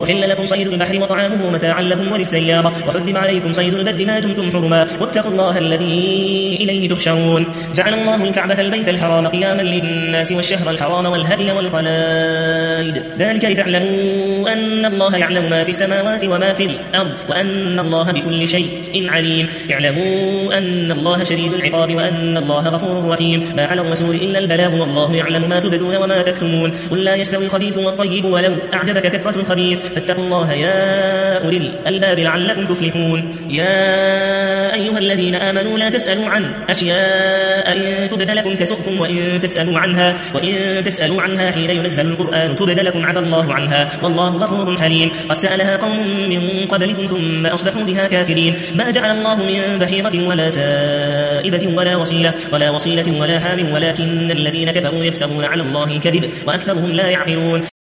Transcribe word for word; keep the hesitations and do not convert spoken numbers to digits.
أحل لكم صيد البحر وطعامه متاعا لكم وللسيارة وحرم عليكم صيد البر ما دمتم حرما واتقوا الله الذي إليه تحشرون. جعل الله الكعبة البيت الحرام قياما للناس والشهر الحرام والهدي والقلائد ذلك لتعلموا أن الله يعلم ما في السماوات وما في الأرض وأن الله بكل شيء عليم. اعلموا أن الله شديد العقاب وأن الله غفور رحيم. ما على الرسول إلا البلاغ والله يعلم ما تبدون وما تكتمون. قل لا يستوي الخبيث والطيب ولو أعجبك كثرة الخبيث فاتقوا الله يا أولي الألباب لعلكم تفلحون. يا أيها الذين آمنوا لا تسألوا عن أشياء إن تبد لكم تسؤكم وإن تسألوا عنها وإن تسألوا عنها حين ينزل القرآن تبد لكم عفى الله عنها والله غفور حليم. قد سألها قوم من قبلكم ثم أصبحوا بها كافرين. ما جعل الله من بحيرة ولا سائبة ولا وصيلة ولا وصيلة ولا حام ولكن الذين كفروا يفترون على الله الكذب وأكثرهم لا يعقلون.